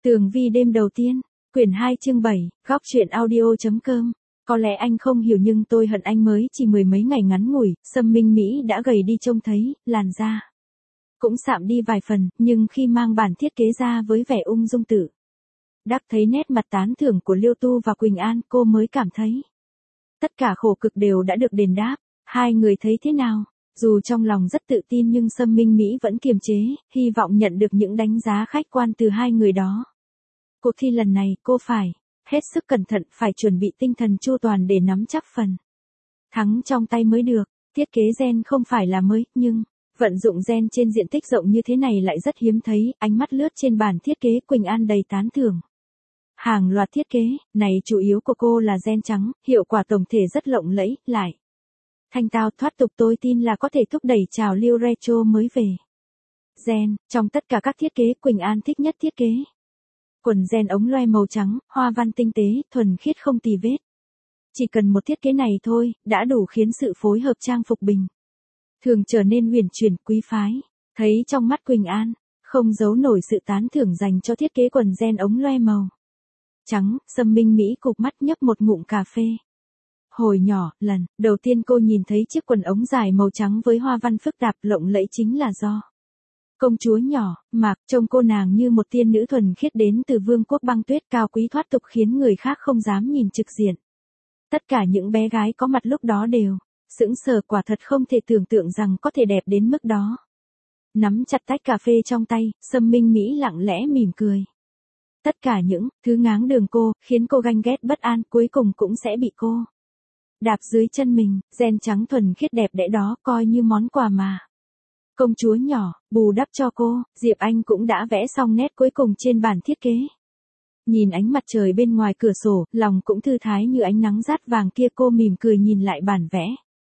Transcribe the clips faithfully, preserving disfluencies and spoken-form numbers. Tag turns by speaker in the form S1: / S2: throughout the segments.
S1: Tường Vi đêm đầu tiên, quyển hai chương bảy, góc truyện audio.com. Có lẽ anh không hiểu nhưng tôi hận anh mới chỉ mười mấy ngày ngắn ngủi, Sâm Minh Mỹ đã gầy đi trông thấy, làn da cũng sạm đi vài phần, nhưng khi mang bản thiết kế ra với vẻ ung dung tự đắc thấy nét mặt tán thưởng của Liêu Tu và Quỳnh An, cô mới cảm thấy tất cả khổ cực đều đã được đền đáp. Hai người thấy thế nào? Dù trong lòng rất tự tin nhưng Sâm Minh Mỹ vẫn kiềm chế, hy vọng nhận được những đánh giá khách quan từ hai người đó. Cuộc thi lần này cô phải hết sức cẩn thận, phải chuẩn bị tinh thần chu toàn để nắm chắc phần thắng trong tay mới được. Thiết kế gen không phải là mới, nhưng vận dụng gen trên diện tích rộng như thế này lại rất hiếm thấy. Ánh mắt lướt trên bản thiết kế Quỳnh An đầy tán thưởng. Hàng loạt thiết kế này chủ yếu của cô là gen trắng, hiệu quả tổng thể rất lộng lẫy, lại thanh tao thoát tục, tôi tin là có thể thúc đẩy trào lưu retro mới về gen. Trong tất cả các thiết kế, Quỳnh An thích nhất thiết kế quần gen ống loe màu trắng, hoa văn tinh tế, thuần khiết không tì vết. Chỉ cần một thiết kế này thôi, đã đủ khiến sự phối hợp trang phục bình thường trở nên huyền chuyển quý phái. Thấy trong mắt Quỳnh An không giấu nổi sự tán thưởng dành cho thiết kế quần gen ống loe màu trắng, Sâm Minh Mỹ cụp mắt nhấp một ngụm cà phê. Hồi nhỏ, lần đầu tiên cô nhìn thấy chiếc quần ống dài màu trắng với hoa văn phức tạp lộng lẫy chính là do công chúa nhỏ mặc. Trông cô nàng như một tiên nữ thuần khiết đến từ vương quốc băng tuyết, cao quý thoát tục khiến người khác không dám nhìn trực diện. Tất cả những bé gái có mặt lúc đó đều sững sờ, quả thật không thể tưởng tượng rằng có thể đẹp đến mức đó. Nắm chặt tách cà phê trong tay, Sâm Minh Mỹ lặng lẽ mỉm cười. Tất cả những thứ ngáng đường cô, khiến cô ganh ghét bất an, cuối cùng cũng sẽ bị cô đạp dưới chân mình. Gen trắng thuần khiết đẹp đẽ đó coi như món quà mà công chúa nhỏ bù đắp cho cô. Diệp Anh cũng đã vẽ xong nét cuối cùng trên bản thiết kế. Nhìn ánh mặt trời bên ngoài cửa sổ, lòng cũng thư thái như ánh nắng rát vàng kia. Cô mỉm cười nhìn lại bản vẽ.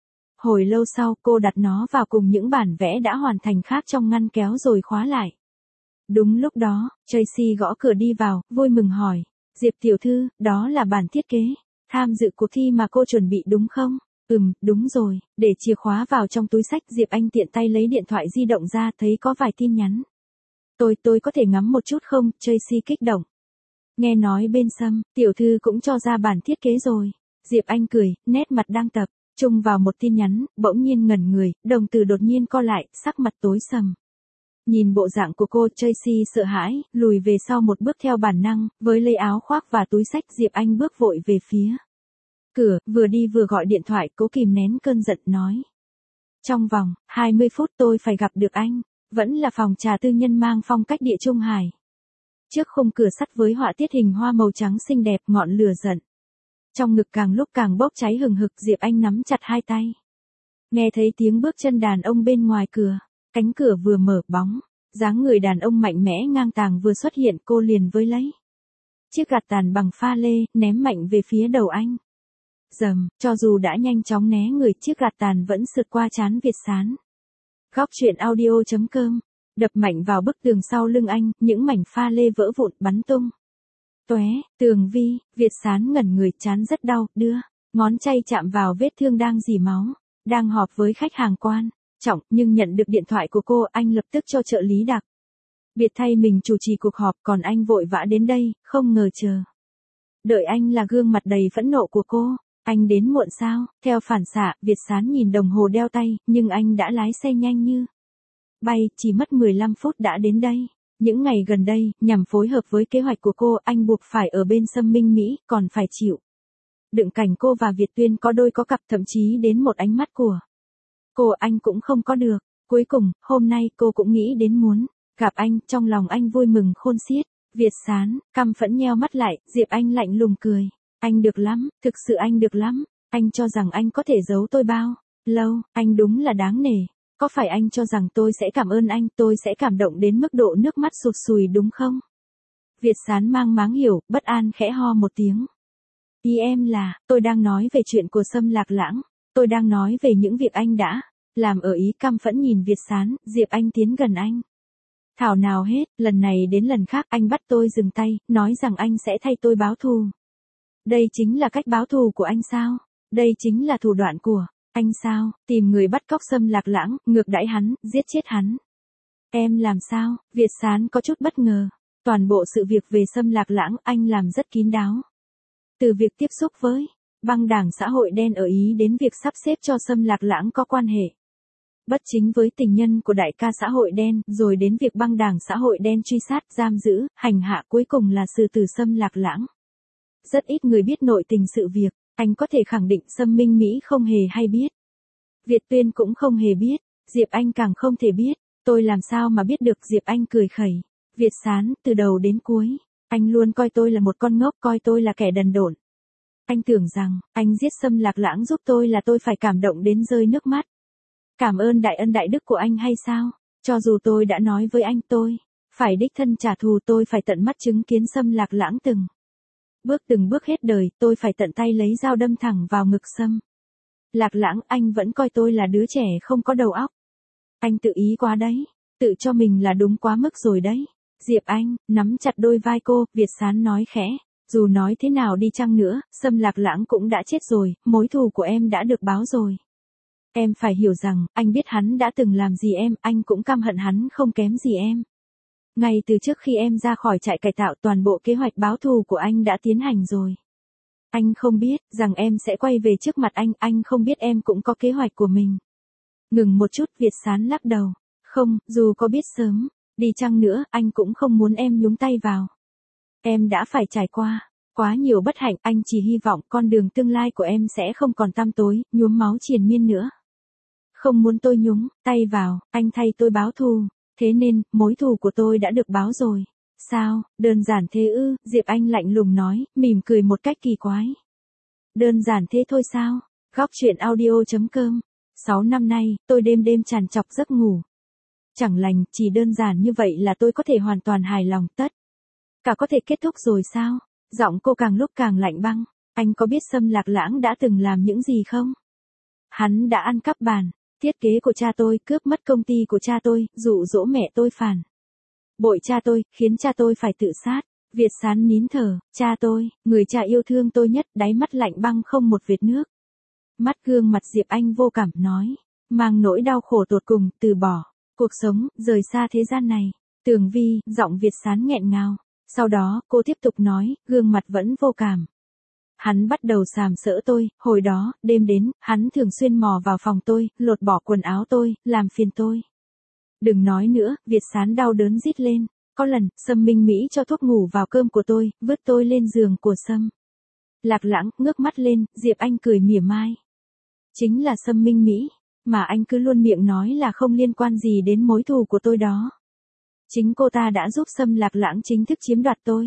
S1: Hồi lâu sau, cô đặt nó vào cùng những bản vẽ đã hoàn thành khác trong ngăn kéo rồi khóa lại. Đúng lúc đó, Tracy gõ cửa đi vào, vui mừng hỏi. Diệp tiểu thư, đó là bản thiết kế tham dự cuộc thi mà cô chuẩn bị đúng không? Ừm, đúng rồi. Để chìa khóa vào trong túi xách, Diệp Anh tiện tay lấy điện thoại di động ra, thấy có vài tin nhắn. Tôi, tôi có thể ngắm một chút không? Tracy kích động. Nghe nói bên Sâm tiểu thư cũng cho ra bản thiết kế rồi. Diệp Anh cười, nét mặt đang tập trung vào một tin nhắn, bỗng nhiên ngẩn người, đồng tử đột nhiên co lại, sắc mặt tối sầm. Nhìn bộ dạng của cô, Tracy sợ hãi, lùi về sau một bước theo bản năng, với lấy áo khoác và túi xách. Diệp Anh bước vội về phía cửa, vừa đi vừa gọi điện thoại, cố kìm nén cơn giận nói. Trong vòng hai mươi phút tôi phải gặp được anh. Vẫn là phòng trà tư nhân mang phong cách địa trung hải. Trước khung cửa sắt với họa tiết hình hoa màu trắng xinh đẹp, ngọn lửa giận trong ngực càng lúc càng bốc cháy hừng hực. Diệp Anh nắm chặt hai tay. Nghe thấy tiếng bước chân đàn ông bên ngoài cửa. Cánh cửa vừa mở, bóng dáng người đàn ông mạnh mẽ ngang tàng vừa xuất hiện. Cô liền với lấy chiếc gạt tàn bằng pha lê, ném mạnh về phía đầu anh. Dầm, cho dù đã nhanh chóng né người, chiếc gạt tàn vẫn sượt qua trán Việt Sán. Góc truyện audio.com. Đập mạnh vào bức tường sau lưng anh, những mảnh pha lê vỡ vụn bắn tung tóe. Tường Vi, Việt Sán ngẩn người, trán rất đau, đưa ngón tay chạm vào vết thương đang rỉ máu. Đang họp với khách hàng quan trọng, nhưng nhận được điện thoại của cô, anh lập tức cho trợ lý đặc biệt thay mình chủ trì cuộc họp, còn anh vội vã đến đây, không ngờ chờ đợi anh là gương mặt đầy phẫn nộ của cô. Anh đến muộn sao? Theo phản xạ, Việt Sán nhìn đồng hồ đeo tay, nhưng anh đã lái xe nhanh như bay, chỉ mất mười lăm phút đã đến đây. Những ngày gần đây, nhằm phối hợp với kế hoạch của cô, anh buộc phải ở bên Sâm Minh Mỹ, còn phải chịu đựng cảnh cô và Việt Tuyên có đôi có cặp, thậm chí đến một ánh mắt của cô anh cũng không có được. Cuối cùng, hôm nay cô cũng nghĩ đến muốn gặp anh, trong lòng anh vui mừng khôn xiết. Việt Sán căm phẫn nheo mắt lại, Diệp Anh lạnh lùng cười. Anh được lắm, thực sự anh được lắm. Anh cho rằng anh có thể giấu tôi bao lâu? Anh đúng là đáng nể. Có phải anh cho rằng tôi sẽ cảm ơn anh, tôi sẽ cảm động đến mức độ nước mắt sụt sùi đúng không? Việt Sán mang máng hiểu, bất an khẽ ho một tiếng. Ý em là, tôi đang nói về chuyện của Sâm Lạc Lãng. Tôi đang nói về những việc anh đã làm ở Ý. Căm phẫn nhìn Việt Sán, Diệp Anh tiến gần anh. Thảo nào hết, lần này đến lần khác anh bắt tôi dừng tay, nói rằng anh sẽ thay tôi báo thù. Đây chính là cách báo thù của anh sao? Đây chính là thủ đoạn của anh sao? Tìm người bắt cóc Sâm Lạc Lãng, ngược đãi hắn, giết chết hắn. Em làm sao? Việt Sán có chút bất ngờ. Toàn bộ sự việc về Xâm Lạc Lãng anh làm rất kín đáo. Từ việc tiếp xúc với băng đảng xã hội đen ở Ý đến việc sắp xếp cho Xâm Lạc Lãng có quan hệ bất chính với tình nhân của đại ca xã hội đen, rồi đến việc băng đảng xã hội đen truy sát, giam giữ, hành hạ, cuối cùng là xử tử Xâm Lạc Lãng. Rất ít người biết nội tình sự việc, anh có thể khẳng định Sâm Minh Mỹ không hề hay biết. Việt Tuyên cũng không hề biết, Diệp Anh càng không thể biết, tôi làm sao mà biết được. Diệp Anh cười khẩy. Việt Sán, từ đầu đến cuối, anh luôn coi tôi là một con ngốc, coi tôi là kẻ đần độn. Anh tưởng rằng, anh giết Xâm Lạc Lãng giúp tôi là tôi phải cảm động đến rơi nước mắt. Cảm ơn đại ân đại đức của anh hay sao? Cho dù tôi đã nói với anh tôi phải đích thân trả thù, tôi phải tận mắt chứng kiến Xâm Lạc Lãng từng bước từng bước hết đời, tôi phải tận tay lấy dao đâm thẳng vào ngực Xâm Lạc Lãng. Anh vẫn coi tôi là đứa trẻ không có đầu óc. Anh tự ý quá đấy, tự cho mình là đúng quá mức rồi đấy. Diệp Anh nắm chặt đôi vai cô, Việt Sán nói khẽ, dù nói thế nào đi chăng nữa, Xâm Lạc Lãng cũng đã chết rồi, mối thù của em đã được báo rồi. Em phải hiểu rằng, anh biết hắn đã từng làm gì em, anh cũng căm hận hắn không kém gì em. Ngay từ trước khi em ra khỏi trại cải tạo, toàn bộ kế hoạch báo thù của anh đã tiến hành rồi. Anh không biết rằng em sẽ quay về trước mặt anh, anh không biết em cũng có kế hoạch của mình. Ngừng một chút, Việt Sán lắc đầu. Không, dù có biết sớm đi chăng nữa, anh cũng không muốn em nhúng tay vào. Em đã phải trải qua quá nhiều bất hạnh, anh chỉ hy vọng con đường tương lai của em sẽ không còn tăm tối, nhuốm máu triền miên nữa. Không muốn tôi nhúng tay vào, anh thay tôi báo thù, thế nên, mối thù của tôi đã được báo rồi. Sao, đơn giản thế ư? Diệp Anh lạnh lùng nói, mỉm cười một cách kỳ quái. Đơn giản thế thôi sao? Góc truyện audio chấm com. Sáu năm nay, tôi đêm đêm trằn trọc giấc ngủ chẳng lành, chỉ đơn giản như vậy là tôi có thể hoàn toàn hài lòng, tất cả có thể kết thúc rồi sao? Giọng cô càng lúc càng lạnh băng. Anh có biết Xâm Lạc Lãng đã từng làm những gì không? Hắn đã ăn cắp bàn thiết kế của cha tôi, cướp mất công ty của cha tôi, dụ dỗ mẹ tôi phản bội cha tôi, khiến cha tôi phải tự sát. Việt Sán nín thở. Cha tôi, người cha yêu thương tôi nhất, đáy mắt lạnh băng không một vệt nước. Mắt gương mặt Diệp Anh vô cảm, nói, mang nỗi đau khổ tột cùng, từ bỏ cuộc sống, rời xa thế gian này. Tường Vi, giọng Việt Sán nghẹn ngào. Sau đó, cô tiếp tục nói, gương mặt vẫn vô cảm. Hắn bắt đầu sàm sỡ tôi, hồi đó, đêm đến, hắn thường xuyên mò vào phòng tôi, lột bỏ quần áo tôi, làm phiền tôi. Đừng nói nữa, Việt Sán đau đớn rít lên. Có lần, Sâm Minh Mỹ cho thuốc ngủ vào cơm của tôi, vứt tôi lên giường của Sâm Lạc Lãng, ngước mắt lên, Diệp Anh cười mỉa mai. Chính là Sâm Minh Mỹ, mà anh cứ luôn miệng nói là không liên quan gì đến mối thù của tôi đó. Chính cô ta đã giúp Xâm Lạc Lãng chính thức chiếm đoạt tôi.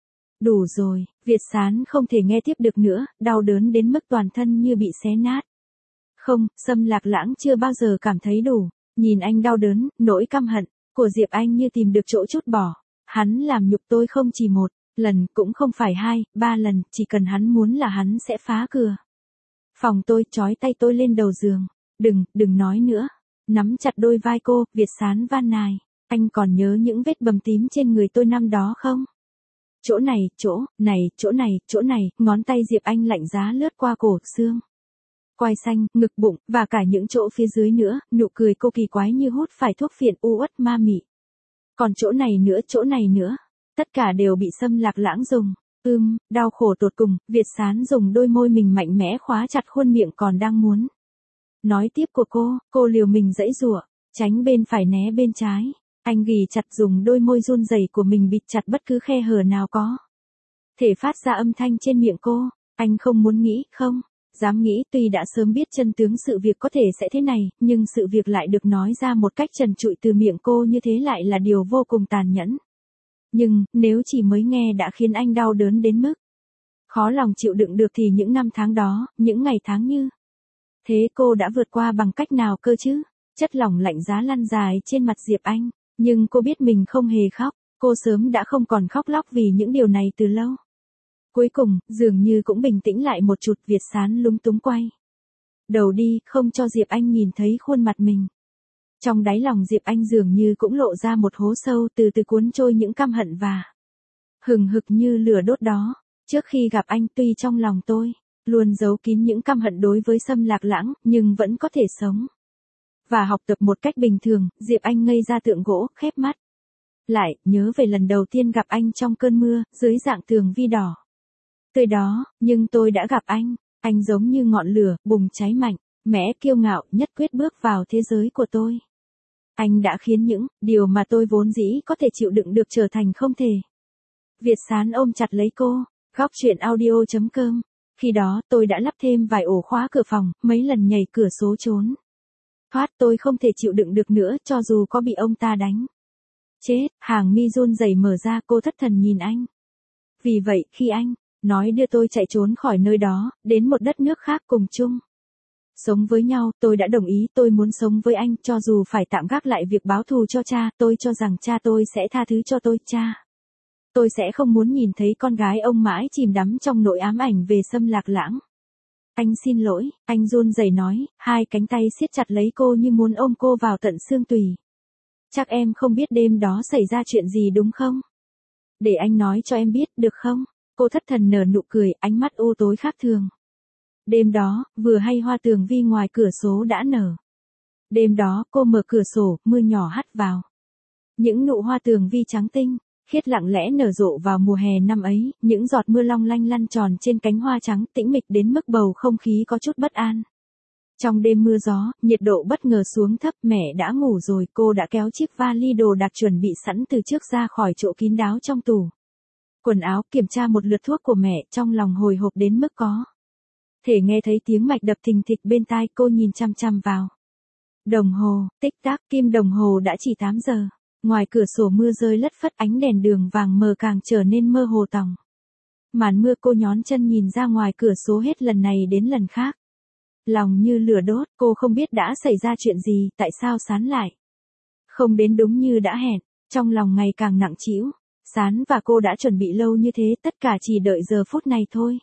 S1: Đủ rồi, Việt Sán không thể nghe tiếp được nữa, đau đớn đến mức toàn thân như bị xé nát. Không, Xâm Lạc Lãng chưa bao giờ cảm thấy đủ. Nhìn anh đau đớn, nỗi căm hận của Diệp Anh như tìm được chỗ trút bỏ. Hắn làm nhục tôi không chỉ một lần, cũng không phải hai, ba lần, chỉ cần hắn muốn là hắn sẽ phá cửa phòng tôi, trói tay tôi lên đầu giường. Đừng, đừng nói nữa. Nắm chặt đôi vai cô, Việt Sán van nài. Anh còn nhớ những vết bầm tím trên người tôi năm đó không? Chỗ này, chỗ này, chỗ này, chỗ này, ngón tay Diệp Anh lạnh giá lướt qua cổ, xương quai xanh, ngực bụng, và cả những chỗ phía dưới nữa. Nụ cười cô kỳ quái như hút phải thuốc phiện, u uất ma mị. Còn chỗ này nữa, chỗ này nữa. Tất cả đều bị Xâm Lạc Lãng dùng. Ưm, đau khổ tột cùng, Việt Sán dùng đôi môi mình mạnh mẽ khóa chặt khuôn miệng còn đang muốn nói tiếp của cô. Cô liều mình giãy giụa, tránh bên phải né bên trái. Anh ghì chặt, dùng đôi môi run rẩy của mình bịt chặt bất cứ khe hở nào có thể phát ra âm thanh trên miệng cô. Anh không muốn nghĩ, không dám nghĩ, tuy đã sớm biết chân tướng sự việc có thể sẽ thế này, nhưng sự việc lại được nói ra một cách trần trụi từ miệng cô như thế lại là điều vô cùng tàn nhẫn. Nhưng, nếu chỉ mới nghe đã khiến anh đau đớn đến mức khó lòng chịu đựng được thì những năm tháng đó, những ngày tháng như thế cô đã vượt qua bằng cách nào cơ chứ? Chất lỏng lạnh giá lăn dài trên mặt Diệp Anh, nhưng cô biết mình không hề khóc, cô sớm đã không còn khóc lóc vì những điều này từ lâu. Cuối cùng, dường như cũng bình tĩnh lại một chút, Việt Sán lúng túng quay đầu đi, không cho Diệp Anh nhìn thấy khuôn mặt mình. Trong đáy lòng Diệp Anh dường như cũng lộ ra một hố sâu, từ từ cuốn trôi những căm hận và hừng hực như lửa đốt đó. Trước khi gặp anh, tuy trong lòng tôi luôn giấu kín những căm hận đối với Xâm Lạc Lãng, nhưng vẫn có thể sống và học tập một cách bình thường. Diệp Anh ngây ra tượng gỗ, khép mắt. Lại, nhớ về lần đầu tiên gặp anh trong cơn mưa, dưới dạng tường vi đỏ. Tươi đó, nhưng tôi đã gặp anh, anh giống như ngọn lửa, bùng cháy mạnh, mẽ kiêu ngạo, nhất quyết bước vào thế giới của tôi. Anh đã khiến những điều mà tôi vốn dĩ có thể chịu đựng được trở thành không thể. Việt Sán ôm chặt lấy cô, góc chuyện audio chấm com. Khi đó tôi đã lắp thêm vài ổ khóa cửa phòng, mấy lần nhảy cửa số trốn. Thoát tôi không thể chịu đựng được nữa cho dù có bị ông ta đánh. Chết, hàng mi run rẩy mở ra, cô thất thần nhìn anh. Vì vậy khi anh nói đưa tôi chạy trốn khỏi nơi đó, đến một đất nước khác cùng chung sống với nhau, tôi đã đồng ý, tôi muốn sống với anh, cho dù phải tạm gác lại việc báo thù cho cha, tôi cho rằng cha tôi sẽ tha thứ cho tôi, cha. Tôi sẽ không muốn nhìn thấy con gái ông mãi chìm đắm trong nỗi ám ảnh về Sâm Lạc Lãng. Anh xin lỗi, anh run rẩy nói, hai cánh tay siết chặt lấy cô như muốn ôm cô vào tận xương tủy. Chắc em không biết đêm đó xảy ra chuyện gì đúng không? Để anh nói cho em biết, được không? Cô thất thần nở nụ cười, ánh mắt u tối khác thường. Đêm đó, vừa hay hoa tường vi ngoài cửa sổ đã nở. Đêm đó, cô mở cửa sổ, mưa nhỏ hắt vào. Những nụ hoa tường vi trắng tinh, khiết lặng lẽ nở rộ vào mùa hè năm ấy, những giọt mưa long lanh lăn tròn trên cánh hoa trắng, tĩnh mịch đến mức bầu không khí có chút bất an. Trong đêm mưa gió, nhiệt độ bất ngờ xuống thấp, mẹ đã ngủ rồi, cô đã kéo chiếc vali đồ đạc chuẩn bị sẵn từ trước ra khỏi chỗ kín đáo trong tủ quần áo, kiểm tra một lượt thuốc của mẹ, trong lòng hồi hộp đến mức có thể nghe thấy tiếng mạch đập thình thịch bên tai. Cô nhìn chăm chăm vào đồng hồ, tích tắc, kim đồng hồ đã chỉ tám giờ. Ngoài cửa sổ mưa rơi lất phất, ánh đèn đường vàng mờ càng trở nên mơ hồ tòng màn mưa. Cô nhón chân nhìn ra ngoài cửa sổ hết lần này đến lần khác. Lòng như lửa đốt, cô không biết đã xảy ra chuyện gì, tại sao Sán lại không đến đúng như đã hẹn. Trong lòng ngày càng nặng trĩu, Sán và cô đã chuẩn bị lâu như thế, tất cả chỉ đợi giờ phút này thôi.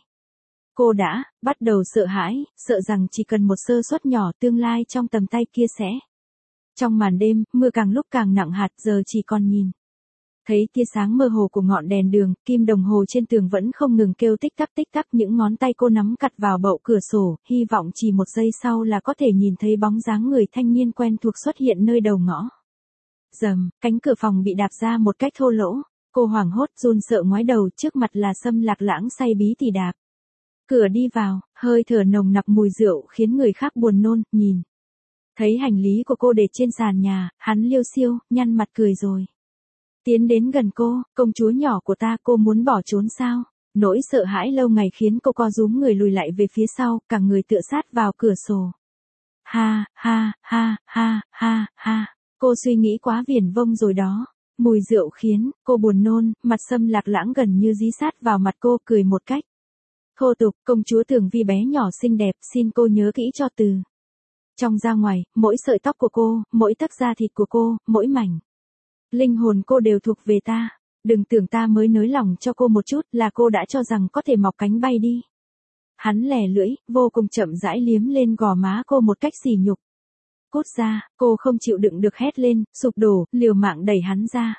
S1: Cô đã bắt đầu sợ hãi, sợ rằng chỉ cần một sơ suất nhỏ, tương lai trong tầm tay kia sẽ. Trong màn đêm, mưa càng lúc càng nặng hạt, giờ chỉ còn nhìn thấy tia sáng mơ hồ của ngọn đèn đường, kim đồng hồ trên tường vẫn không ngừng kêu tích tắc tích tắc. Những ngón tay cô nắm cặt vào bậu cửa sổ, hy vọng chỉ một giây sau là có thể nhìn thấy bóng dáng người thanh niên quen thuộc xuất hiện nơi đầu ngõ. Rầm, cánh cửa phòng bị đạp ra một cách thô lỗ. Cô hoảng hốt run sợ ngoái đầu, trước mặt là Sâm Lạc Lãng say bí tỉ đạp cửa đi vào, hơi thở nồng nặc mùi rượu khiến người khác buồn nôn. Nhìn thấy hành lý của cô để trên sàn nhà, hắn liêu xiêu, nhăn mặt cười rồi tiến đến gần cô. Công chúa nhỏ của ta, cô muốn bỏ trốn sao? Nỗi sợ hãi lâu ngày khiến cô co rúm người lùi lại về phía sau, cả người tựa sát vào cửa sổ. Ha, ha, ha, ha, ha, ha. Cô suy nghĩ quá viển vông rồi đó. Mùi rượu khiến cô buồn nôn, mặt Sâm Lạc Lãng gần như dí sát vào mặt cô, cười một cách thô tục. Công chúa Tường Vi bé nhỏ xinh đẹp, xin cô nhớ kỹ cho từ trong ra ngoài, mỗi sợi tóc của cô, mỗi tấc da thịt của cô, mỗi mảnh linh hồn cô đều thuộc về ta. Đừng tưởng ta mới nới lòng cho cô một chút là cô đã cho rằng có thể mọc cánh bay đi. Hắn lè lưỡi, vô cùng chậm rãi liếm lên gò má cô một cách sỉ nhục. Cút ra, cô không chịu đựng được hét lên, sụp đổ, liều mạng đẩy hắn ra.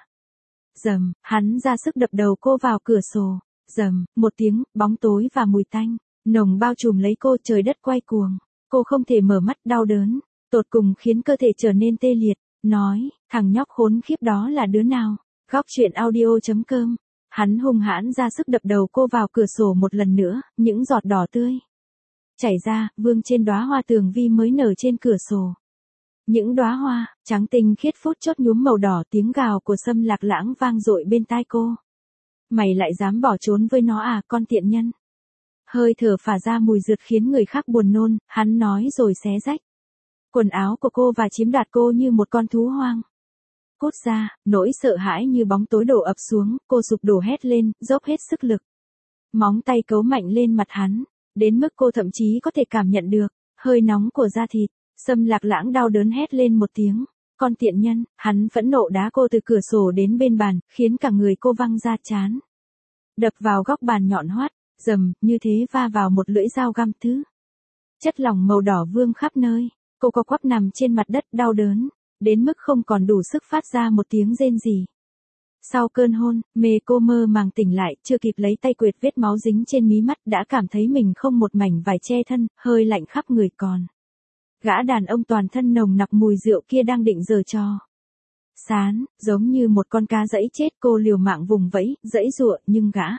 S1: Dầm, hắn ra sức đập đầu cô vào cửa sổ. Dầm, một tiếng, bóng tối và mùi tanh nồng bao trùm lấy cô, trời đất quay cuồng. Cô không thể mở mắt, đau đớn tột cùng khiến cơ thể trở nên tê liệt. Nói, thằng nhóc khốn khiếp đó là đứa nào? Góc chuyện audio chấm com. Hắn hung hãn ra sức đập đầu cô vào cửa sổ một lần nữa, những giọt đỏ tươi chảy ra, vương trên đóa hoa tường vi mới nở trên cửa sổ. Những đóa hoa trắng tinh khiết phút chốc nhuốm màu đỏ, tiếng gào của Sâm Lạc Lãng vang dội bên tai cô. Mày lại dám bỏ trốn với nó à, con tiện nhân? Hơi thở phả ra mùi rượt khiến người khác buồn nôn, hắn nói rồi xé rách quần áo của cô và chiếm đoạt cô như một con thú hoang. Cút ra, nỗi sợ hãi như bóng tối đổ ập xuống, cô sụp đổ hét lên, dốc hết sức lực. Móng tay cấu mạnh lên mặt hắn, đến mức cô thậm chí có thể cảm nhận được hơi nóng của da thịt. Sâm Lạc Lãng đau đớn hét lên một tiếng. Con tiện nhân, hắn phẫn nộ đá cô từ cửa sổ đến bên bàn, khiến cả người cô văng ra chán đập vào góc bàn nhọn hoắt. Dầm, như thế va vào một lưỡi dao găm thứ chất lỏng màu đỏ vương khắp nơi. Cô co quắp nằm trên mặt đất, đau đớn đến mức không còn đủ sức phát ra một tiếng rên gì. Sau cơn hôn mê, cô mơ màng tỉnh lại, chưa kịp lấy tay quệt vết máu dính trên mí mắt, đã cảm thấy mình không một mảnh vải che thân, hơi lạnh khắp người còn. Gã đàn ông toàn thân nồng nặc mùi rượu kia đang định giở trò Sán, giống như một con cá giẫy chết, cô liều mạng vùng vẫy, giãy giụa, nhưng gã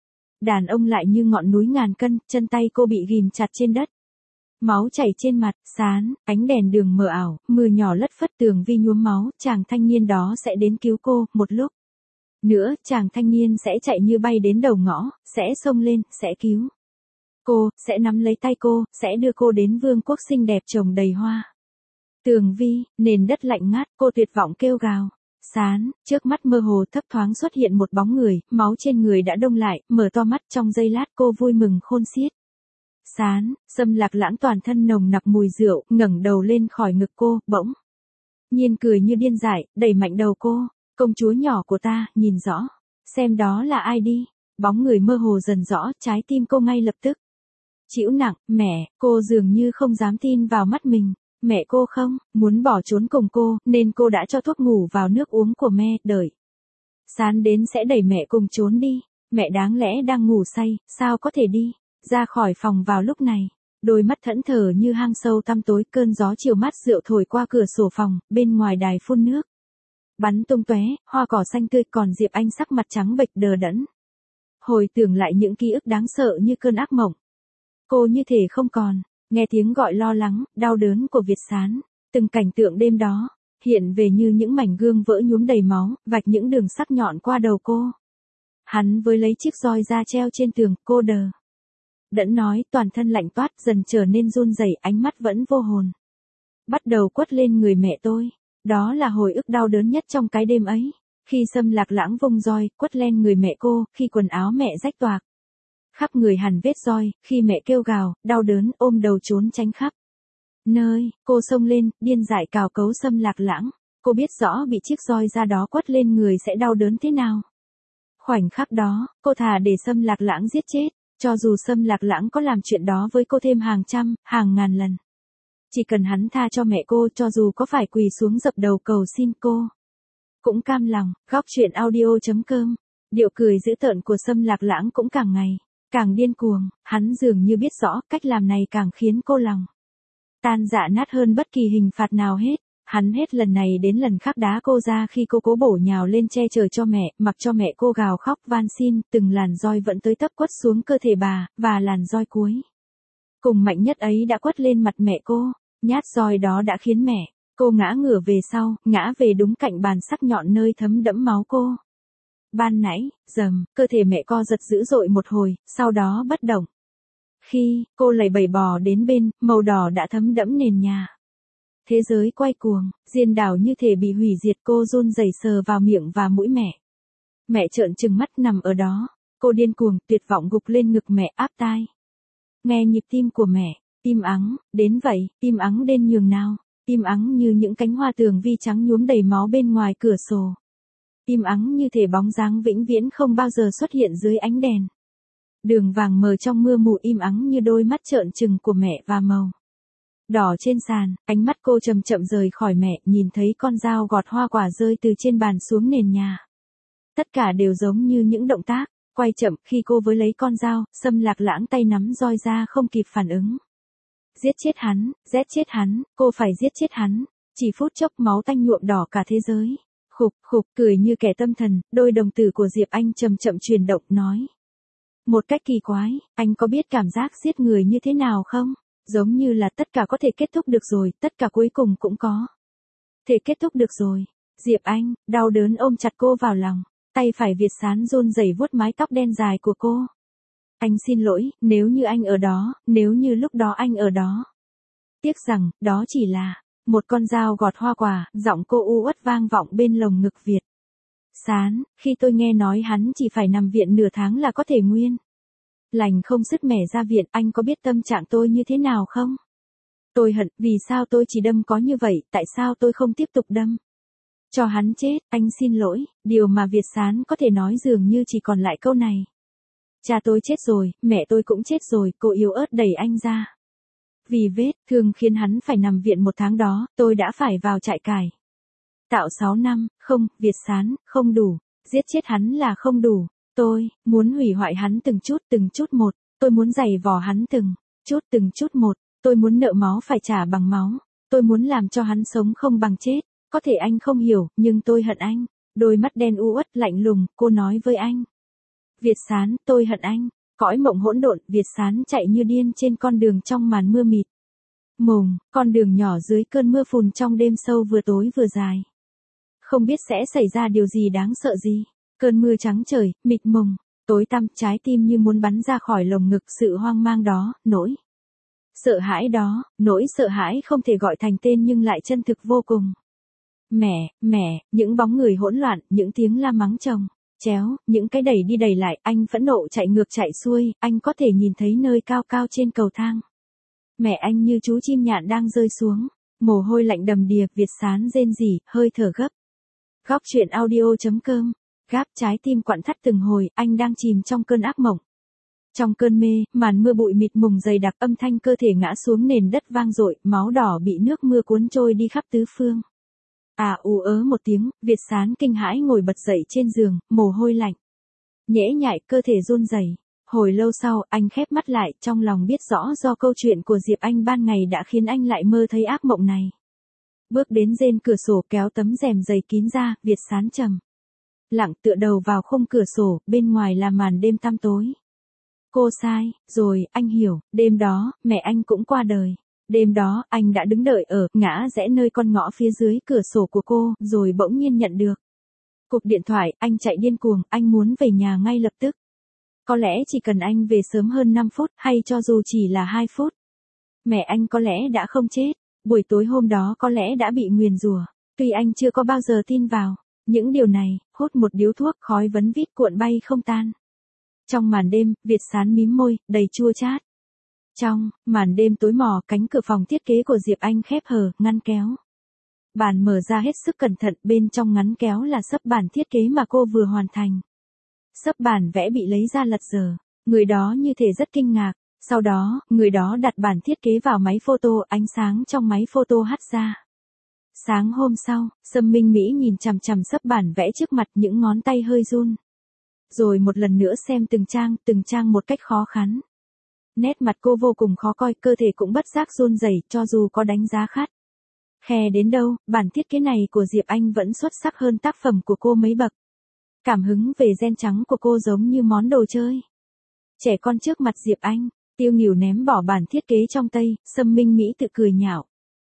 S1: đàn ông lại như ngọn núi ngàn cân, chân tay cô bị ghìm chặt trên đất. Máu chảy trên mặt. Sán, ánh đèn đường mờ ảo, mưa nhỏ lất phất, tường vi nhuốm máu, chàng thanh niên đó sẽ đến cứu cô, một lúc nữa, chàng thanh niên sẽ chạy như bay đến đầu ngõ, sẽ xông lên, sẽ cứu cô, sẽ nắm lấy tay cô, sẽ đưa cô đến vương quốc xinh đẹp trồng đầy hoa. Tường vi, nền đất lạnh ngắt, cô tuyệt vọng kêu gào. Sán, trước mắt mơ hồ thấp thoáng xuất hiện một bóng người, máu trên người đã đông lại, mở to mắt, trong giây lát cô vui mừng khôn xiết. Sán, Sâm Lạc Lãng toàn thân nồng nặc mùi rượu, ngẩng đầu lên khỏi ngực cô, bỗng nhiên cười như điên dại, đẩy mạnh đầu cô. Công chúa nhỏ của ta, nhìn rõ, xem đó là ai đi. Bóng người mơ hồ dần rõ, trái tim cô ngay lập tức chịu nặng. Mẹ, cô dường như không dám tin vào mắt mình. Mẹ cô không muốn bỏ trốn cùng cô, nên cô đã cho thuốc ngủ vào nước uống của mẹ, đợi Sán đến sẽ đẩy mẹ cùng trốn đi. Mẹ đáng lẽ đang ngủ say, sao có thể đi ra khỏi phòng vào lúc này. Đôi mắt thẫn thờ như hang sâu tăm tối, cơn gió chiều mát rượu thổi qua cửa sổ phòng, bên ngoài đài phun nước bắn tung tóe, hoa cỏ xanh tươi, còn Diệp Anh sắc mặt trắng bệch đờ đẫn. Hồi tưởng lại những ký ức đáng sợ như cơn ác mộng. Cô như thể không còn nghe tiếng gọi lo lắng, đau đớn của Việt Sán. Từng cảnh tượng đêm đó hiện về như những mảnh gương vỡ nhuốm đầy máu, vạch những đường sắc nhọn qua đầu cô. Hắn với lấy chiếc roi ra treo trên tường, cô đờ đẫn nói, toàn thân lạnh toát, dần trở nên run rẩy, ánh mắt vẫn vô hồn. Bắt đầu quất lên người mẹ tôi. Đó là hồi ức đau đớn nhất trong cái đêm ấy. Khi Sâm Lạc Lãng vung roi, quất lên người mẹ cô, khi quần áo mẹ rách toạc khắp người hằn vết roi, khi mẹ kêu gào, đau đớn, ôm đầu trốn tránh khắp nơi. Cô xông lên, điên dại cào cấu Sâm Lạc Lãng. Cô biết rõ bị chiếc roi ra đó quất lên người sẽ đau đớn thế nào. Khoảnh khắc đó, cô thà để Sâm Lạc Lãng giết chết, cho dù Sâm Lạc Lãng có làm chuyện đó với cô thêm hàng trăm, hàng ngàn lần. Chỉ cần hắn tha cho mẹ cô, cho dù có phải quỳ xuống dập đầu cầu xin cô cũng cam lòng. Góc truyện audio chấm com. Điệu cười dữ tợn của Sâm Lạc Lãng cũng càng ngày càng điên cuồng, hắn dường như biết rõ cách làm này càng khiến cô lòng tan dạ nát hơn bất kỳ hình phạt nào hết. Hắn hết lần này đến lần khác đá cô ra khi cô cố bổ nhào lên che chở cho mẹ, mặc cho mẹ cô gào khóc van xin, từng làn roi vẫn tới tấp quất xuống cơ thể bà, và làn roi cuối cùng mạnh nhất ấy đã quất lên mặt mẹ cô. Nhát roi đó đã khiến mẹ cô ngã ngửa về sau, ngã về đúng cạnh bàn sắc nhọn nơi thấm đẫm máu cô. Ban nãy, rầm, cơ thể mẹ co giật dữ dội một hồi, sau đó bất động. Khi cô lầy bầy bò đến bên, màu đỏ đã thấm đẫm nền nhà. Thế giới quay cuồng, diên đảo như thể bị hủy diệt, cô run rẩy sờ vào miệng và mũi mẹ. Mẹ trợn trừng mắt nằm ở đó, cô điên cuồng, tuyệt vọng gục lên ngực mẹ, áp tai nghe nhịp tim của mẹ. Tim ắng, đến vậy, tim ắng đến nhường nào. Tim ắng như những cánh hoa tường vi trắng nhuốm đầy máu bên ngoài cửa sổ. Tim ắng như thể bóng dáng vĩnh viễn không bao giờ xuất hiện dưới ánh đèn đường vàng mờ trong mưa mù. Im ắng như đôi mắt trợn trừng của mẹ và màu đỏ trên sàn. Ánh mắt cô chậm chậm rời khỏi mẹ, nhìn thấy con dao gọt hoa quả rơi từ trên bàn xuống nền nhà. Tất cả đều giống như những động tác quay chậm. Khi cô với lấy con dao, Sâm Lạc Lãng tay nắm roi ra không kịp phản ứng. Giết chết hắn, giết chết hắn, cô phải giết chết hắn. Chỉ phút chốc máu tanh nhuộm đỏ cả thế giới. Khục, khục, cười như kẻ tâm thần, đôi đồng tử của Diệp Anh chậm chậm chuyển động, nói một cách kỳ quái, anh có biết cảm giác giết người như thế nào không? Giống như là tất cả có thể kết thúc được rồi, tất cả cuối cùng cũng có thể kết thúc được rồi. Diệp Anh, đau đớn ôm chặt cô vào lòng, tay phải Việt Sán run rẩy vuốt mái tóc đen dài của cô. Anh xin lỗi, nếu như anh ở đó, nếu như lúc đó anh ở đó. Tiếc rằng, đó chỉ là một con dao gọt hoa quả. Giọng cô u uất vang vọng bên lồng ngực Việt Sán. Khi tôi nghe nói hắn chỉ phải nằm viện nửa tháng là có thể nguyên lành không sứt mẻ ra viện, anh có biết tâm trạng tôi như thế nào không? Tôi hận, vì sao tôi chỉ đâm có như vậy, tại sao tôi không tiếp tục đâm cho hắn chết. Anh xin lỗi. Điều mà Việt Sán có thể nói dường như chỉ còn lại câu này. Cha tôi chết rồi, mẹ tôi cũng chết rồi. Cô yếu ớt đẩy anh ra. Vì vết thương khiến hắn phải nằm viện một tháng đó, tôi đã phải vào trại cải tạo sáu năm. Không, Việt Sán, không đủ. Giết chết hắn là không đủ. Tôi muốn hủy hoại hắn từng chút từng chút một. Tôi muốn giày vò hắn từng chút từng chút một. Tôi muốn nợ máu phải trả bằng máu. Tôi muốn làm cho hắn sống không bằng chết. Có thể anh không hiểu, nhưng tôi hận anh. Đôi mắt đen u uất lạnh lùng, cô nói với anh. Việt Sán, tôi hận anh. Cõi mộng hỗn độn, Việt Sán chạy như điên trên con đường trong màn mưa mịt. Mùng, con đường nhỏ dưới cơn mưa phùn trong đêm sâu vừa tối vừa dài. Không biết sẽ xảy ra điều gì đáng sợ gì. Cơn mưa trắng trời, mịt mùng, tối tăm, trái tim như muốn bắn ra khỏi lồng ngực, sự hoang mang đó, nỗi sợ hãi đó, nỗi sợ hãi không thể gọi thành tên nhưng lại chân thực vô cùng. Mẹ, mẹ, những bóng người hỗn loạn, những tiếng la mắng chồng, chéo, những cái đẩy đi đẩy lại, anh phẫn nộ chạy ngược chạy xuôi, anh có thể nhìn thấy nơi cao cao trên cầu thang. Mẹ anh như chú chim nhạn đang rơi xuống, mồ hôi lạnh đầm đìa, Việt Sán rên rỉ, hơi thở gấp. Góc truyện audio.com, gáp trái tim quặn thắt từng hồi, anh đang chìm trong cơn ác mộng. Trong cơn mê, màn mưa bụi mịt mùng dày đặc, âm thanh cơ thể ngã xuống nền đất vang dội, máu đỏ bị nước mưa cuốn trôi đi khắp tứ phương. À ù ớ một tiếng, Việt Sán kinh hãi ngồi bật dậy trên giường, mồ hôi lạnh nhễ nhại, cơ thể run rẩy. Hồi lâu sau, anh khép mắt lại, trong lòng biết rõ do câu chuyện của Diệp Anh ban ngày đã khiến anh lại mơ thấy ác mộng này. Bước đến rên cửa sổ, kéo tấm rèm dày kín ra, Việt Sán trầm lặng tựa đầu vào khung cửa sổ, bên ngoài là màn đêm tăm tối. Cô sai, rồi, anh hiểu, đêm đó, mẹ anh cũng qua đời. Đêm đó, anh đã đứng đợi ở, ngã rẽ nơi con ngõ phía dưới cửa sổ của cô, rồi bỗng nhiên nhận được cuộc điện thoại, anh chạy điên cuồng, anh muốn về nhà ngay lập tức. Có lẽ chỉ cần anh về sớm hơn năm phút, hay cho dù chỉ là hai phút. Mẹ anh có lẽ đã không chết, buổi tối hôm đó có lẽ đã bị nguyền rủa. Tuy anh chưa có bao giờ tin vào những điều này, hút một điếu thuốc, khói vấn vít cuộn bay không tan. Trong màn đêm, Việt Sán mím môi, đầy chua chát. Trong màn đêm tối mò, cánh cửa phòng thiết kế của Diệp Anh khép hờ, ngăn kéo bàn mở ra hết sức cẩn thận, bên trong ngắn kéo là xấp bản thiết kế mà cô vừa hoàn thành. Xấp bản vẽ bị lấy ra lật dở, người đó như thể rất kinh ngạc, sau đó, người đó đặt bản thiết kế vào máy photo, ánh sáng trong máy photo hắt ra. Sáng hôm sau, Sâm Minh Mỹ nhìn chằm chằm xấp bản vẽ trước mặt, những ngón tay hơi run. Rồi một lần nữa xem từng trang, từng trang một cách khó khăn. Nét mặt cô vô cùng khó coi, cơ thể cũng bất giác run rẩy, cho dù có đánh giá khắt khe đến đâu, bản thiết kế này của Diệp Anh vẫn xuất sắc hơn tác phẩm của cô mấy bậc. Cảm hứng về gen trắng của cô giống như món đồ chơi trẻ con trước mặt Diệp Anh. Tiêu Nghỉu ném bỏ bản thiết kế trong tay, Sâm Minh Mỹ tự cười nhạo.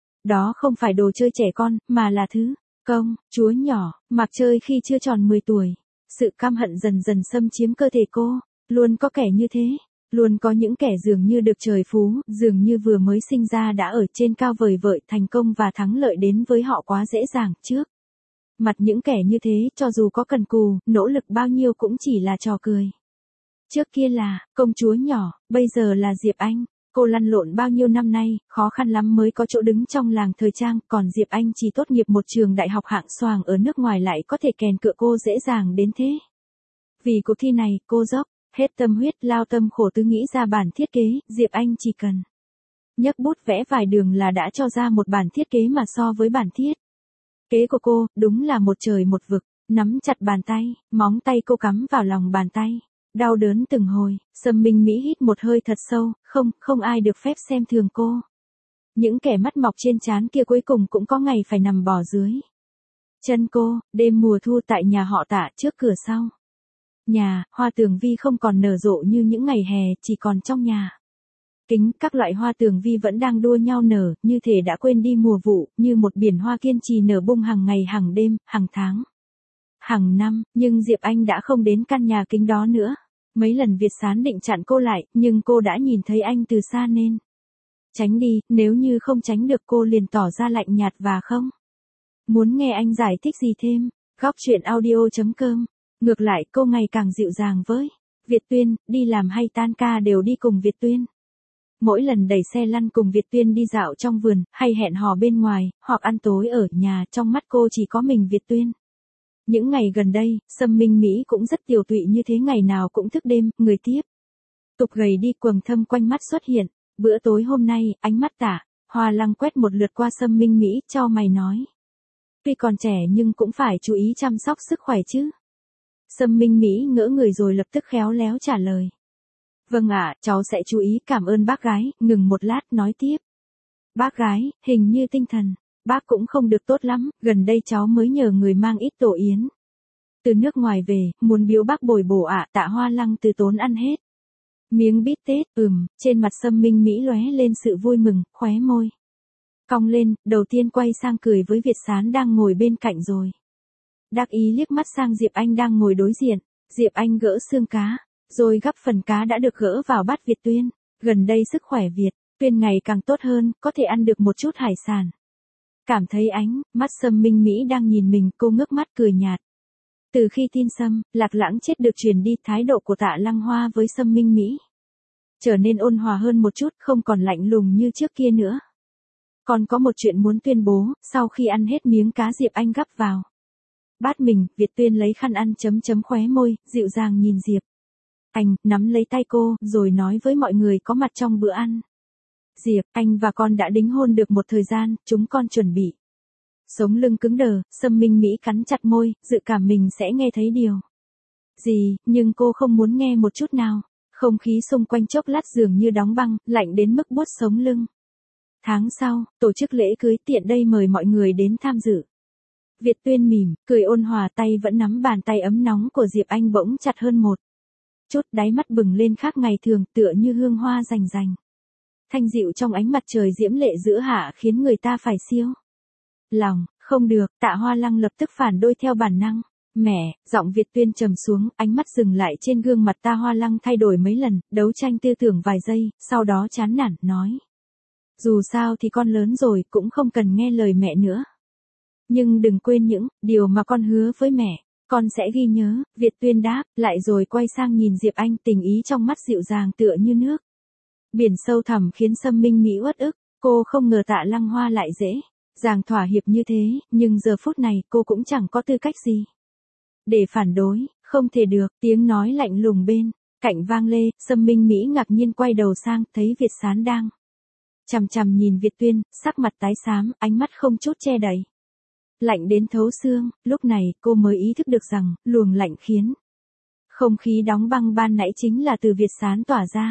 S1: Đó không phải đồ chơi trẻ con, mà là thứ công chúa nhỏ mặc chơi khi chưa tròn mười tuổi. Sự căm hận dần dần xâm chiếm cơ thể cô. Luôn có kẻ như thế. Luôn có những kẻ dường như được trời phú, dường như vừa mới sinh ra đã ở trên cao vời vợi, thành công và thắng lợi đến với họ quá dễ dàng. Trước mặt những kẻ như thế, cho dù có cần cù, nỗ lực bao nhiêu cũng chỉ là trò cười. Trước kia là công chúa nhỏ, bây giờ là Diệp Anh. Cô lăn lộn bao nhiêu năm nay, khó khăn lắm mới có chỗ đứng trong làng thời trang, còn Diệp Anh chỉ tốt nghiệp một trường đại học hạng xoàng ở nước ngoài lại có thể kèn cựa cô dễ dàng đến thế. Vì cuộc thi này, cô dốc hết tâm huyết, lao tâm khổ tứ nghĩ ra bản thiết kế, Diệp Anh chỉ cần nhấc bút vẽ vài đường là đã cho ra một bản thiết kế mà so với bản thiết kế của cô, đúng là một trời một vực. Nắm chặt bàn tay, móng tay cô cắm vào lòng bàn tay. Đau đớn từng hồi, Sâm Minh Mỹ hít một hơi thật sâu, không, không ai được phép xem thường cô. Những kẻ mắt mọc trên trán kia cuối cùng cũng có ngày phải nằm bò dưới chân cô. Đêm mùa thu tại nhà họ Tạ, trước cửa sau nhà, hoa tường vi không còn nở rộ như những ngày hè, chỉ còn trong nhà kính, các loại hoa tường vi vẫn đang đua nhau nở, như thể đã quên đi mùa vụ, như một biển hoa kiên trì nở bung hàng ngày hàng đêm, hàng tháng, hàng năm. Nhưng Diệp Anh đã không đến căn nhà kính đó nữa. Mấy lần Việt Sán định chặn cô lại, nhưng cô đã nhìn thấy anh từ xa nên tránh đi, nếu như không tránh được cô liền tỏ ra lạnh nhạt và không muốn nghe anh giải thích gì thêm. Góc truyện audio.com. Ngược lại, cô ngày càng dịu dàng với Việt Tuyên, đi làm hay tan ca đều đi cùng Việt Tuyên. Mỗi lần đẩy xe lăn cùng Việt Tuyên đi dạo trong vườn, hay hẹn hò bên ngoài, hoặc ăn tối ở nhà, trong mắt cô chỉ có mình Việt Tuyên. Những ngày gần đây, Sâm Minh Mỹ cũng rất tiều tụy như thế, ngày nào cũng thức đêm, người tiếp tục gầy đi, quầng thâm quanh mắt xuất hiện. Bữa tối hôm nay, ánh mắt Tả Hoa Lăng quét một lượt qua Sâm Minh Mỹ, chau mày nói. Tuy còn trẻ nhưng cũng phải chú ý chăm sóc sức khỏe chứ. Sâm Minh Mỹ ngỡ người rồi lập tức khéo léo trả lời. Vâng ạ, cháu sẽ chú ý, cảm ơn bác gái. Ngừng một lát nói tiếp. Bác gái, hình như tinh thần Bác cũng không được tốt lắm, gần đây cháu mới nhờ người mang ít tổ yến. Từ nước ngoài về, muốn biếu bác bồi bổ ạ. Tạ Hoa Lăng từ tốn ăn hết. Miếng bít tết, ừm, trên mặt Sâm Minh Mỹ lóe lên sự vui mừng, khóe môi cong lên, đầu tiên quay sang cười với Việt Sán đang ngồi bên cạnh rồi. Đắc ý liếc mắt sang Diệp Anh đang ngồi đối diện. Diệp Anh gỡ xương cá, rồi gắp phần cá đã được gỡ vào bát Việt Tuyên. Gần đây sức khỏe Việt Tuyên ngày càng tốt hơn, có thể ăn được một chút hải sản. Cảm thấy ánh mắt Sâm Minh Mỹ đang nhìn mình, cô ngước mắt cười nhạt. Từ khi tin Sâm Lạc Lãng chết được truyền đi, thái độ của Tạ Lăng Hoa với Sâm Minh Mỹ trở nên ôn hòa hơn một chút, không còn lạnh lùng như trước kia nữa. Còn có một chuyện muốn tuyên bố. Sau khi ăn hết miếng cá Diệp Anh gắp vào bát mình, Việt Tuyên lấy khăn ăn chấm chấm khóe môi, dịu dàng nhìn Diệp Anh, nắm lấy tay cô, rồi nói với mọi người có mặt trong bữa ăn. Diệp Anh và con đã đính hôn được một thời gian, chúng con chuẩn bị. Sống lưng cứng đờ, Sâm Minh Mỹ cắn chặt môi, dự cảm mình sẽ nghe thấy điều gì, nhưng cô không muốn nghe một chút nào. Không khí xung quanh chốc lát dường như đóng băng, lạnh đến mức buốt sống lưng. Tháng sau, tổ chức lễ cưới, tiện đây mời mọi người đến tham dự. Việt Tuyên mỉm, cười ôn hòa, tay vẫn nắm bàn tay ấm nóng của Diệp Anh bỗng chặt hơn một chút, đáy mắt bừng lên khác ngày thường, tựa như hương hoa rành rành. Thanh dịu trong ánh mặt trời diễm lệ giữa hạ khiến người ta phải siêu lòng. Không được, Tạ Hoa Lăng lập tức phản đối theo bản năng. Mẹ, giọng Việt Tuyên trầm xuống, ánh mắt dừng lại trên gương mặt Tạ Hoa Lăng thay đổi mấy lần, đấu tranh tư tưởng vài giây, sau đó chán nản, nói. Dù sao thì con lớn rồi, cũng không cần nghe lời mẹ nữa. Nhưng đừng quên những điều mà con hứa với mẹ, con sẽ ghi nhớ. Việt Tuyên đáp, lại rồi quay sang nhìn Diệp Anh, tình ý trong mắt dịu dàng tựa như nước biển sâu thẳm khiến Sâm Minh Mỹ uất ức. Cô không ngờ Tạ Lăng Hoa lại dễ dàng thỏa hiệp như thế, nhưng giờ phút này cô cũng chẳng có tư cách gì để phản đối. Không thể được, tiếng nói lạnh lùng bên cạnh vang lê. Sâm Minh Mỹ ngạc nhiên quay đầu sang, thấy Việt Sán đang chằm chằm nhìn Việt Tuyên, sắc mặt tái xám, ánh mắt không chút che đậy, lạnh đến thấu xương. Lúc này cô mới ý thức được rằng luồng lạnh khiến không khí đóng băng ban nãy chính là từ Việt Sán tỏa ra.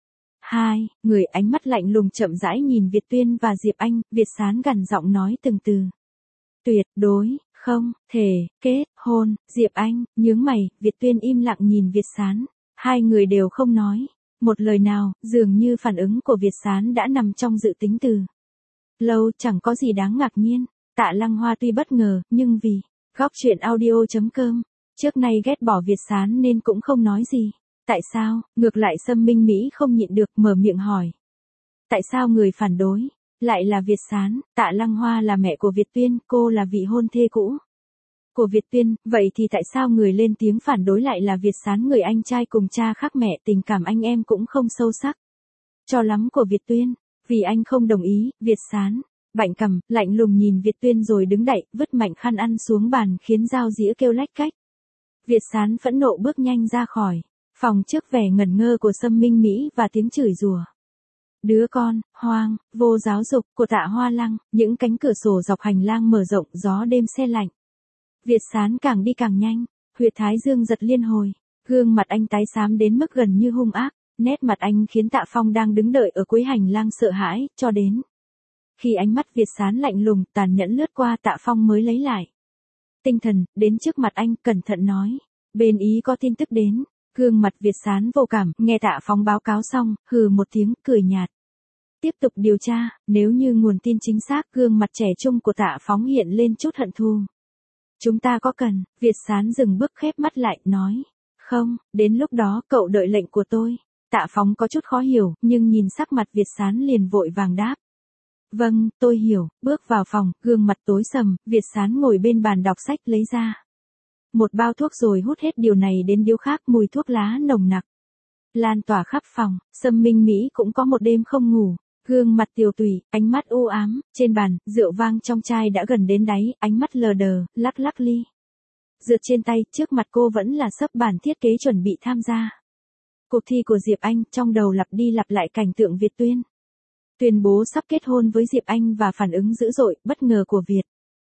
S1: Hai người ánh mắt lạnh lùng chậm rãi nhìn Việt Tuyên và Diệp Anh. Việt Sán gằn giọng nói từng từ. Tuyệt đối không thể kết hôn. Diệp Anh nhướng mày, Việt Tuyên im lặng nhìn Việt Sán. Hai người đều không nói một lời nào, dường như phản ứng của Việt Sán đã nằm trong dự tính từ lâu, chẳng có gì đáng ngạc nhiên. Tạ Lăng Hoa tuy bất ngờ, nhưng vì góc truyện audio chấm com trước nay ghét bỏ Việt Sán nên cũng không nói gì. Tại sao? Ngược lại Sâm Minh Mỹ không nhịn được mở miệng hỏi. Tại sao người phản đối lại là Việt Sán? Tạ Lăng Hoa là mẹ của Việt Tuyên, cô là vị hôn thê cũ của Việt Tuyên, vậy thì tại sao người lên tiếng phản đối lại là Việt Sán, người anh trai cùng cha khác mẹ, tình cảm anh em cũng không sâu sắc cho lắm của Việt Tuyên? Vì anh không đồng ý. Việt Sán bạnh cằm, lạnh lùng nhìn Việt Tuyên rồi đứng dậy, vứt mạnh khăn ăn xuống bàn khiến dao dĩa kêu lách cách. Việt Sán phẫn nộ bước nhanh ra khỏi phòng trước vẻ ngẩn ngơ của Sâm Minh Mỹ và tiếng chửi rủa. Đứa con hoang, vô giáo dục của Tạ Hoa Lăng. Những cánh cửa sổ dọc hành lang mở rộng, gió đêm se lạnh. Việt Sán càng đi càng nhanh, huyệt thái dương giật liên hồi, gương mặt anh tái xám đến mức gần như hung ác. Nét mặt anh khiến Tạ Phong đang đứng đợi ở cuối hành lang sợ hãi, cho đến khi ánh mắt Việt Sán lạnh lùng, tàn nhẫn lướt qua, Tạ Phong mới lấy lại tinh thần, đến trước mặt anh, cẩn thận nói. Bên ý có tin tức đến. Gương mặt Việt Sán vô cảm, nghe Tạ Phong báo cáo xong, hừ một tiếng, cười nhạt. Tiếp tục điều tra, nếu như nguồn tin chính xác. Gương mặt trẻ trung của Tạ Phong hiện lên chút hận thù. Chúng ta có cần? Việt Sán dừng bước, khép mắt lại, nói. Không, đến lúc đó cậu đợi lệnh của tôi. Tạ Phong có chút khó hiểu, nhưng nhìn sắc mặt Việt Sán liền vội vàng đáp. Vâng, tôi hiểu. Bước vào phòng, gương mặt tối sầm, Việt Sán ngồi bên bàn đọc sách, lấy ra một bao thuốc rồi hút hết điều này đến điếu khác, mùi thuốc lá nồng nặc lan tỏa khắp phòng. Sâm Minh Mỹ cũng có một đêm không ngủ, gương mặt tiều tụy, ánh mắt u ám. Trên bàn, rượu vang trong chai đã gần đến đáy, ánh mắt lờ đờ, lắc lắc ly rượt trên tay. Trước mặt cô vẫn là sấp bản thiết kế chuẩn bị tham gia cuộc thi của Diệp Anh. Trong đầu lặp đi lặp lại cảnh tượng Việt Tuyên tuyên bố sắp kết hôn với Diệp Anh và phản ứng dữ dội, bất ngờ của Việt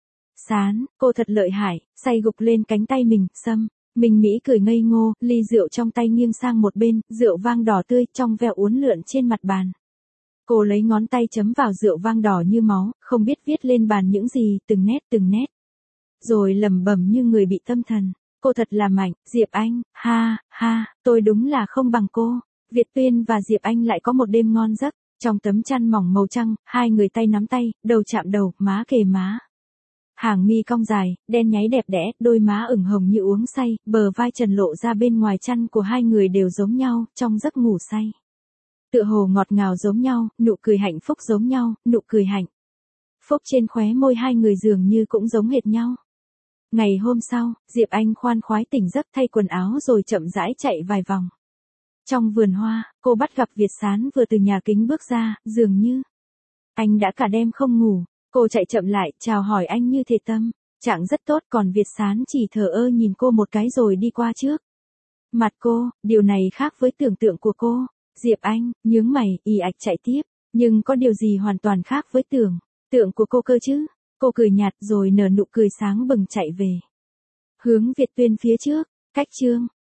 S1: Sán. Cô thật lợi hại, say gục lên cánh tay mình. Sâm Minh Mỹ cười ngây ngô, ly rượu trong tay nghiêng sang một bên, rượu vang đỏ tươi trong veo uốn lượn trên mặt bàn. Cô lấy ngón tay chấm vào rượu vang đỏ như máu, không biết viết lên bàn những gì, từng nét từng nét. Rồi lẩm bẩm như người bị tâm thần. Cô thật là mạnh, Diệp Anh, ha, ha, tôi đúng là không bằng cô. Việt Tuyên và Diệp Anh lại có một đêm ngon giấc. Trong tấm chăn mỏng màu trắng, hai người tay nắm tay, đầu chạm đầu, má kề má. Hàng mi cong dài, đen nháy đẹp đẽ, đôi má ửng hồng như uống say, bờ vai trần lộ ra bên ngoài chăn của hai người đều giống nhau, trong giấc ngủ say. Tựa hồ ngọt ngào giống nhau, nụ cười hạnh phúc giống nhau, nụ cười hạnh phúc trên khóe môi hai người dường như cũng giống hệt nhau. Ngày hôm sau, Diệp Anh khoan khoái tỉnh giấc thay quần áo rồi chậm rãi chạy vài vòng. Trong vườn hoa, cô bắt gặp Việt Sán vừa từ nhà kính bước ra, dường như anh đã cả đêm không ngủ. Cô chạy chậm lại, chào hỏi anh như thể tâm, trạng rất tốt, còn Việt Sán chỉ thờ ơ nhìn cô một cái rồi đi qua trước mặt cô. Điều này khác với tưởng tượng của cô. Diệp Anh nhướng mày, ì ạch chạy tiếp, nhưng có điều gì hoàn toàn khác với tưởng tượng của cô cơ chứ. Cô cười nhạt rồi nở nụ cười sáng bừng chạy về hướng Việt Tuyên phía trước. Cách chương